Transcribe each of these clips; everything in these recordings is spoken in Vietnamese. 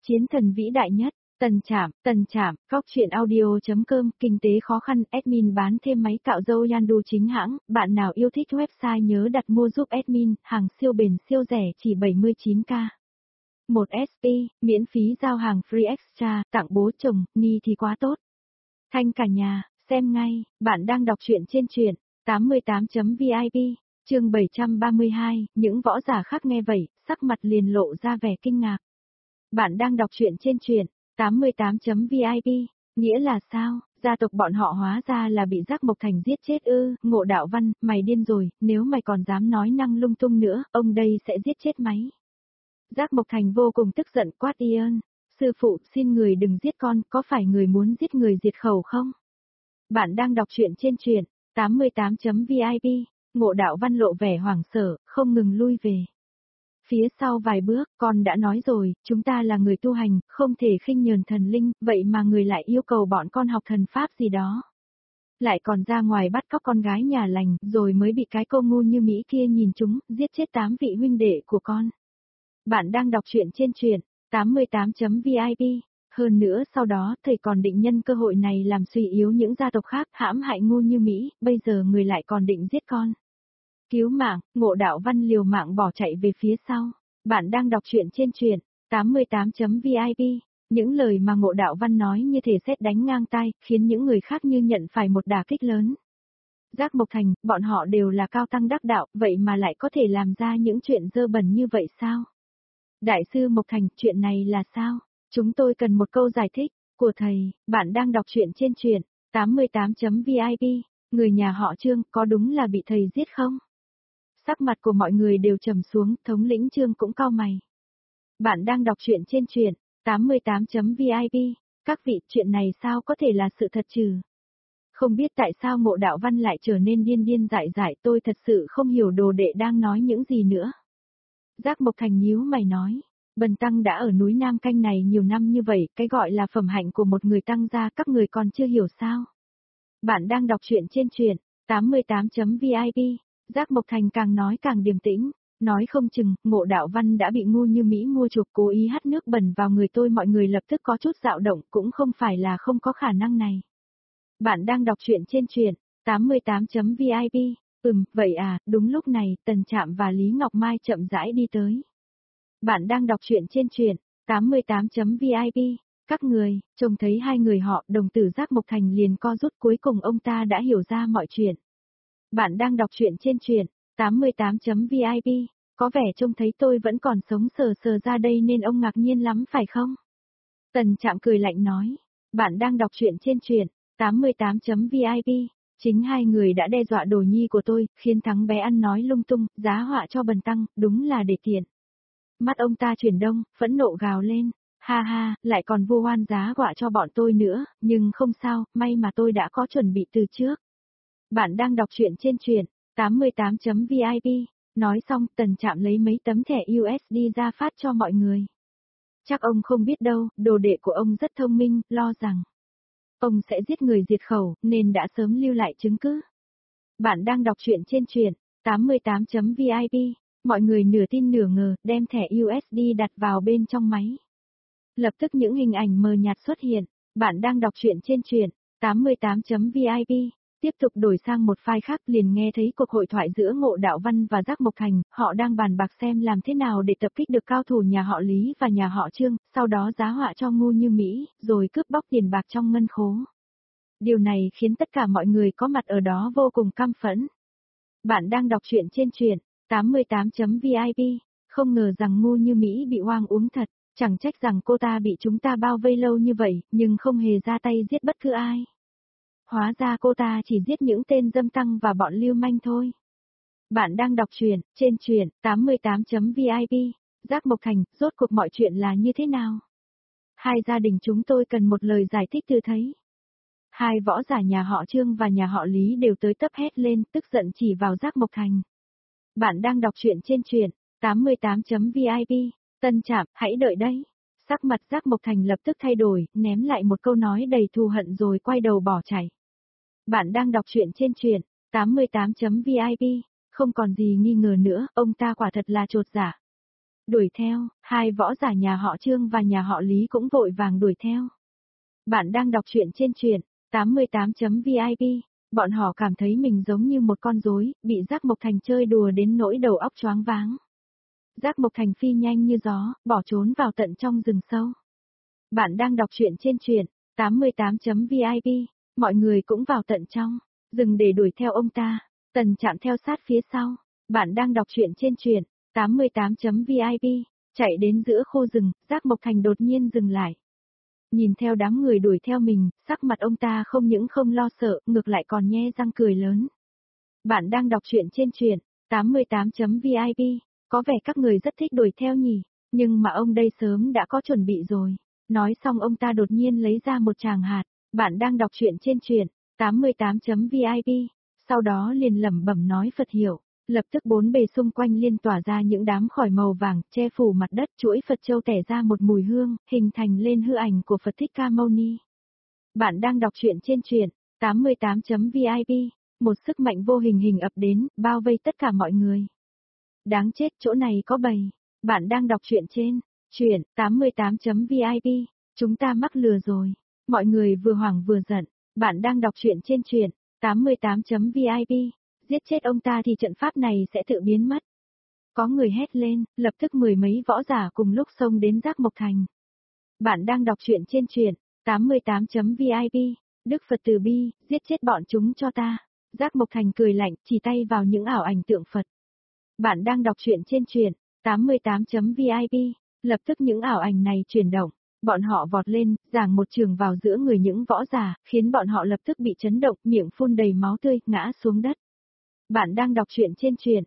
Chiến thần vĩ đại nhất, Tần Trạm, Góc truyện audio.com, kinh tế khó khăn, admin bán thêm máy cạo râu Yandu chính hãng, bạn nào yêu thích website nhớ đặt mua giúp admin, hàng siêu bền siêu rẻ chỉ 79k. 1SP, miễn phí giao hàng free extra, tặng bố chồng, ni thì quá tốt. Thanh cả nhà, xem ngay, bạn đang đọc truyện trên truyện 88.vip, chương 732, những võ giả khác nghe vậy, sắc mặt liền lộ ra vẻ kinh ngạc. Bạn đang đọc truyện trên truyện 88.vip, nghĩa là sao? Gia tộc bọn họ hóa ra là bị Giác Mộc Thành giết chết ư? Ngộ Đạo Văn, mày điên rồi, nếu mày còn dám nói năng lung tung nữa, ông đây sẽ giết chết mày. Giác Mộc Thành vô cùng tức giận quát Ian, sư phụ xin người đừng giết con, có phải người muốn giết người diệt khẩu không? Bạn đang đọc truyện trên truyện 88.vip, Ngộ Đạo Văn lộ vẻ hoảng sợ, không ngừng lui về. Phía sau vài bước, con đã nói rồi, chúng ta là người tu hành, không thể khinh nhờn thần linh, vậy mà người lại yêu cầu bọn con học thần pháp gì đó. Lại còn ra ngoài bắt cóc con gái nhà lành, rồi mới bị cái cô ngu như Mỹ kia nhìn chúng, giết chết 8 vị huynh đệ của con. Bạn đang đọc truyện trên truyện 88.vip, hơn nữa sau đó thầy còn định nhân cơ hội này làm suy yếu những gia tộc khác hãm hại ngu như Mỹ, bây giờ người lại còn định giết con. Cứu mạng, Ngộ Đạo Văn liều mạng bỏ chạy về phía sau. Bạn đang đọc truyện trên truyện 88.vip, những lời mà Ngộ Đạo Văn nói như thể sét đánh ngang tai, khiến những người khác như nhận phải một đả kích lớn. Giác Mộc Thành, bọn họ đều là cao tăng đắc đạo, vậy mà lại có thể làm ra những chuyện dơ bẩn như vậy sao? Đại sư Mộc Thành, chuyện này là sao? Chúng tôi cần một câu giải thích của thầy. Bạn đang đọc truyện trên truyện 88.vip, người nhà họ Trương có đúng là bị thầy giết không? Sắc mặt của mọi người đều trầm xuống, thống lĩnh Trương cũng cau mày. Bạn đang đọc truyện trên truyện 88.vip, các vị, chuyện này sao có thể là sự thật chứ? Không biết tại sao Ngộ Đạo Văn lại trở nên điên điên dại dại, tôi thật sự không hiểu đồ đệ đang nói những gì nữa. Giác Mộc Thành nhíu mày nói, Bần tăng đã ở núi Nam Canh này nhiều năm như vậy, cái gọi là phẩm hạnh của một người tăng gia các người còn chưa hiểu sao? Bạn đang đọc truyện trên truyện 88.vip. Giác Mộc Thành càng nói càng điềm tĩnh, nói không chừng, Ngộ Đạo Văn đã bị ngu như Mỹ mua chuộc cố ý hắt nước bẩn vào người tôi, mọi người lập tức có chút dao động, cũng không phải là không có khả năng này. Bạn đang đọc truyện trên truyện 88.vip, vậy à, đúng lúc này, Tần Trạm và Lý Ngọc Mai chậm rãi đi tới. Bạn đang đọc truyện trên truyện 88.vip, các người, trông thấy hai người họ, đồng tử Giác Mộc Thành liền co rút, cuối cùng ông ta đã hiểu ra mọi chuyện. Bạn đang đọc truyện trên truyện 88.vip, có vẻ trông thấy tôi vẫn còn sống sờ sờ ra đây nên ông ngạc nhiên lắm phải không? Tần Trạm cười lạnh nói, bạn đang đọc truyện trên truyện 88.vip, chính hai người đã đe dọa đồ nhi của tôi, khiến thắng bé ăn nói lung tung, giá họa cho bần tăng, đúng là để tiện. Mắt ông ta chuyển đông, phẫn nộ gào lên, ha ha, lại còn vu oan giá họa cho bọn tôi nữa, nhưng không sao, may mà tôi đã có chuẩn bị từ trước. Bạn đang đọc truyện trên truyện 88.vip, nói xong Tần Trạm lấy mấy tấm thẻ USD ra phát cho mọi người. Chắc ông không biết đâu, đồ đệ của ông rất thông minh, lo rằng ông sẽ giết người diệt khẩu, nên đã sớm lưu lại chứng cứ. Bạn đang đọc truyện trên truyện 88.vip, mọi người nửa tin nửa ngờ, đem thẻ USD đặt vào bên trong máy. Lập tức những hình ảnh mờ nhạt xuất hiện, bạn đang đọc truyện trên truyện 88.vip. Tiếp tục đổi sang một file khác, liền nghe thấy cuộc hội thoại giữa Ngộ Đạo Văn và Giác Mộc Thành, họ đang bàn bạc xem làm thế nào để tập kích được cao thủ nhà họ Lý và nhà họ Trương, sau đó giá họa cho ngu như Mỹ, rồi cướp bóc tiền bạc trong ngân khố. Điều này khiến tất cả mọi người có mặt ở đó vô cùng căm phẫn. Bạn đang đọc truyện trên truyện 88.vip, không ngờ rằng ngu như Mỹ bị oan uống thật, chẳng trách rằng cô ta bị chúng ta bao vây lâu như vậy, nhưng không hề ra tay giết bất cứ ai. Hóa ra cô ta chỉ giết những tên dâm tăng và bọn lưu manh thôi. Bạn đang đọc truyện trên truyện 88.vip, Giác Mộc Thành, rốt cuộc mọi chuyện là như thế nào? Hai gia đình chúng tôi cần một lời giải thích từ thầy. Hai võ giả nhà họ Trương và nhà họ Lý đều tới tấp hét lên, tức giận chỉ vào Giác Mộc Thành. Bạn đang đọc truyện trên truyện 88.vip, Tân Trạm, hãy đợi đấy. Sắc mặt Giác Mộc Thành lập tức thay đổi, ném lại một câu nói đầy thù hận rồi quay đầu bỏ chạy. Bạn đang đọc truyện trên truyện 88.vip, không còn gì nghi ngờ nữa, ông ta quả thật là chột dạ. Đuổi theo, hai võ giả nhà họ Trương và nhà họ Lý cũng vội vàng đuổi theo. Bạn đang đọc truyện trên truyện 88.vip. Bọn họ cảm thấy mình giống như một con rối, bị Giác Mộc Thành chơi đùa đến nỗi đầu óc choáng váng. Giác Mộc Thành phi nhanh như gió, bỏ trốn vào tận trong rừng sâu. Bạn đang đọc truyện trên truyện 88.vip. Mọi người cũng vào tận trong rừng để đuổi theo ông ta. Tần Trạm theo sát phía sau. Bạn đang đọc truyện trên truyện 88.vip. Chạy đến giữa khu rừng, Giác Mộc Thành đột nhiên dừng lại. Nhìn theo đám người đuổi theo mình, sắc mặt ông ta không những không lo sợ, ngược lại còn nhe răng cười lớn. Bạn đang đọc truyện trên truyện 88.vip. Có vẻ các người rất thích đuổi theo nhỉ, nhưng mà ông đây sớm đã có chuẩn bị rồi. Nói xong ông ta đột nhiên lấy ra một tràng hạt. Bạn đang đọc truyện trên truyện 88.vip. Sau đó liền lẩm bẩm nói Phật hiệu. Lập tức bốn bề xung quanh liên tỏa ra những đám khói màu vàng, che phủ mặt đất, chuỗi Phật châu tẻ ra một mùi hương, hình thành lên hư ảnh của Phật Thích Ca Mâu Ni. Bạn đang đọc truyện trên truyện 88.vip. Một sức mạnh vô hình ập đến, bao vây tất cả mọi người. Đáng chết, chỗ này có bầy. Bạn đang đọc truyện trên truyện 88.vip. Chúng ta mắc lừa rồi. Mọi người vừa hoảng vừa giận. Bạn đang đọc truyện trên truyện 88.vip. Giết chết ông ta thì trận pháp này sẽ tự biến mất. Có người hét lên, lập tức mười mấy võ giả cùng lúc xông đến Giác Mộc Thành. Bạn đang đọc truyện trên truyện 88.vip. Đức Phật từ bi, giết chết bọn chúng cho ta. Giác Mộc Thành cười lạnh, chỉ tay vào những ảo ảnh tượng Phật. Bạn đang đọc truyện trên truyện 88.vip. Lập tức những ảo ảnh này chuyển động. Bọn họ vọt lên, giằng một trường vào giữa người những võ giả, khiến bọn họ lập tức bị chấn động, miệng phun đầy máu tươi, ngã xuống đất. Bạn đang đọc truyện trên truyện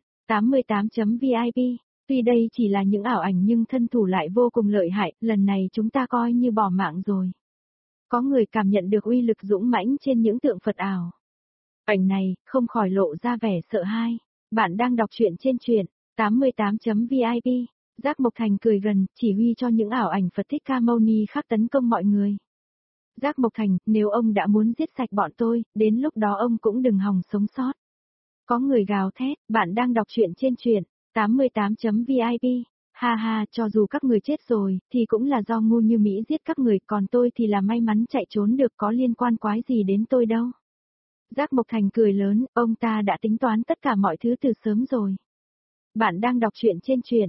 88.vip. Tuy đây chỉ là những ảo ảnh nhưng thân thủ lại vô cùng lợi hại, lần này chúng ta coi như bỏ mạng rồi. Có người cảm nhận được uy lực dũng mãnh trên những tượng Phật ảo. Ảnh này, không khỏi lộ ra vẻ sợ hãi. Bạn đang đọc truyện trên truyện 88.vip. Giác Mộc Thành cười gần, chỉ huy cho những ảo ảnh Phật Thích Ca Mâu Ni khác tấn công mọi người. Giác Mộc Thành, nếu ông đã muốn giết sạch bọn tôi, đến lúc đó ông cũng đừng hòng sống sót. Có người gào thét, bạn đang đọc truyện trên truyện 88.vip. Ha ha, cho dù các người chết rồi, thì cũng là do ngu như Mỹ giết các người, còn tôi thì là may mắn chạy trốn được, có liên quan quái gì đến tôi đâu. Giác Mộc Thành cười lớn, ông ta đã tính toán tất cả mọi thứ từ sớm rồi. Bạn đang đọc truyện trên truyện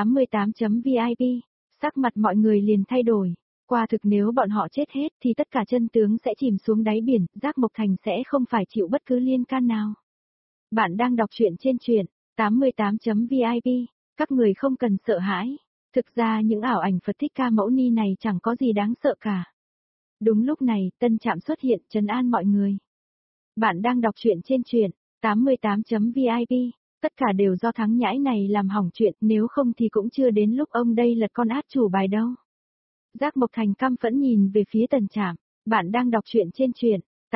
88.vip. Sắc mặt mọi người liền thay đổi. Quả thực nếu bọn họ chết hết thì tất cả chân tướng sẽ chìm xuống đáy biển, Giác Mộc Thành sẽ không phải chịu bất cứ liên can nào. Bạn đang đọc truyện trên truyện 88.vip. Các người không cần sợ hãi. Thực ra những ảo ảnh Phật Thích Ca Mâu Ni này chẳng có gì đáng sợ cả. Đúng lúc này, Tân Trạm xuất hiện trấn an mọi người. Bạn đang đọc truyện trên truyện 88.vip. Tất cả đều do thằng nhãi này làm hỏng chuyện, nếu không thì cũng chưa đến lúc ông đây lật con át chủ bài đâu. Giác Mộc Thành căm phẫn nhìn về phía Tần Trạm. Bạn đang đọc truyện trên truyện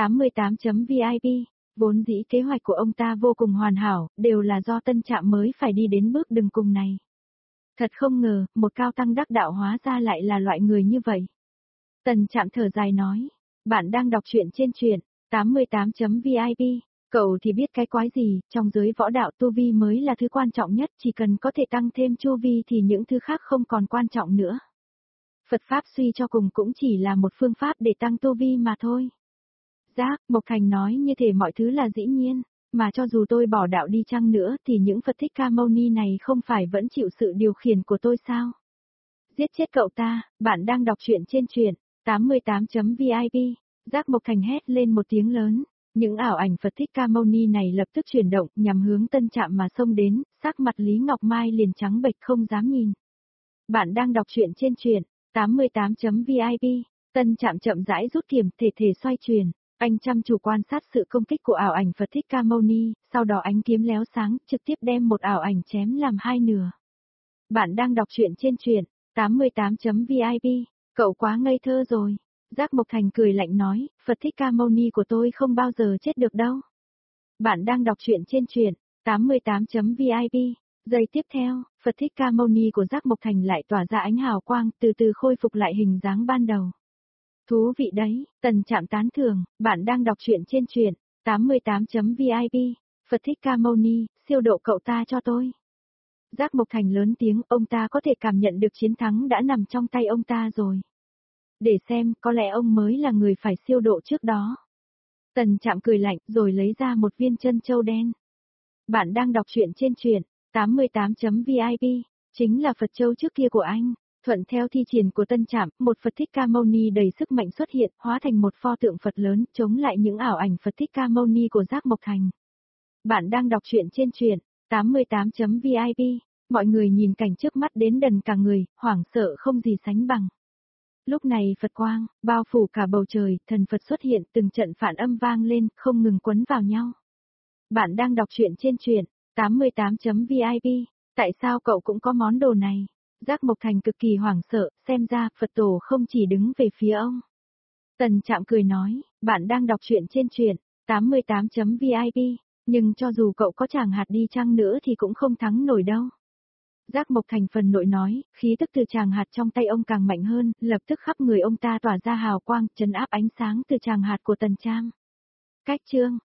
88.vip. Vốn dĩ kế hoạch của ông ta vô cùng hoàn hảo, đều là do Tân Trạm mới phải đi đến bước đường cùng này. Thật không ngờ, một cao tăng đắc đạo hóa ra lại là loại người như vậy. Tần Trạm thở dài nói. Bạn đang đọc truyện trên truyện 88.vip. Cậu thì biết cái quái gì, trong giới võ đạo tu vi mới là thứ quan trọng nhất, chỉ cần có thể tăng thêm chu vi thì những thứ khác không còn quan trọng nữa. Phật Pháp suy cho cùng cũng chỉ là một phương pháp để tăng tu vi mà thôi. Giác Mộc Thành nói như thể mọi thứ là dĩ nhiên, mà cho dù tôi bỏ đạo đi chăng nữa thì những Phật Thích Ca Mâu Ni này không phải vẫn chịu sự điều khiển của tôi sao? Giết chết cậu ta, bạn đang đọc truyện trên truyện 88.vip. Giác Mộc Thành hét lên một tiếng lớn. Những ảo ảnh Phật Thích Ca Mâu Ni này lập tức chuyển động, nhằm hướng Tân Trạm mà xông đến, sắc mặt Lý Ngọc Mai liền trắng bệch không dám nhìn. Bạn đang đọc truyện trên truyện 88.vip. Tân Trạm chậm rãi rút kiếm, thể xoay chuyển. Anh chăm chú quan sát sự công kích của ảo ảnh Phật Thích Ca Mâu Ni, sau đó ánh kiếm léo sáng, trực tiếp đem một ảo ảnh chém làm hai nửa. Bạn đang đọc truyện trên truyện 88.vip. Cậu quá ngây thơ rồi. Giác Mộc Thành cười lạnh nói, Phật Thích Ca Mâu Ni của tôi không bao giờ chết được đâu. Bạn đang đọc truyện trên truyện 88.vip. Giây tiếp theo, Phật Thích Ca Mâu Ni của Giác Mộc Thành lại tỏa ra ánh hào quang, từ từ khôi phục lại hình dáng ban đầu. Thú vị đấy, Tần Trạm tán thưởng, bạn đang đọc truyện trên truyện 88.vip. Phật Thích Ca Mâu Ni, siêu độ cậu ta cho tôi. Giác Mộc Thành lớn tiếng, ông ta có thể cảm nhận được chiến thắng đã nằm trong tay ông ta rồi. Để xem, có lẽ ông mới là người phải siêu độ trước đó. Tần Trạm cười lạnh, rồi lấy ra một viên chân châu đen. Bạn đang đọc truyện trên truyện 88.vip, chính là Phật châu trước kia của anh. Thuận theo thi triển của Tân Trạm, một Phật Thích Ca Mâu Ni đầy sức mạnh xuất hiện, hóa thành một pho tượng Phật lớn, chống lại những ảo ảnh Phật Thích Ca Mâu Ni của Giác Mộc Thành. Bạn đang đọc truyện trên truyện 88.vip. Mọi người nhìn cảnh trước mắt đến đần cả người, hoảng sợ không gì sánh bằng. Lúc này Phật quang, bao phủ cả bầu trời, thần Phật xuất hiện, từng trận phản âm vang lên, không ngừng quấn vào nhau. Bạn đang đọc truyện trên truyện 88.vip. Tại sao cậu cũng có món đồ này? Giác Mộc Thành cực kỳ hoảng sợ, xem ra Phật tổ không chỉ đứng về phía ông. Tần Trạm cười nói, bạn đang đọc truyện trên truyện 88.vip, nhưng cho dù cậu có tràng hạt đi chăng nữa thì cũng không thắng nổi đâu. Giác Mộc Thành phần nội nói, khí tức từ tràng hạt trong tay ông càng mạnh hơn, lập tức khắp người ông ta tỏa ra hào quang, trấn áp ánh sáng từ tràng hạt của Tần Trạm. Cách chương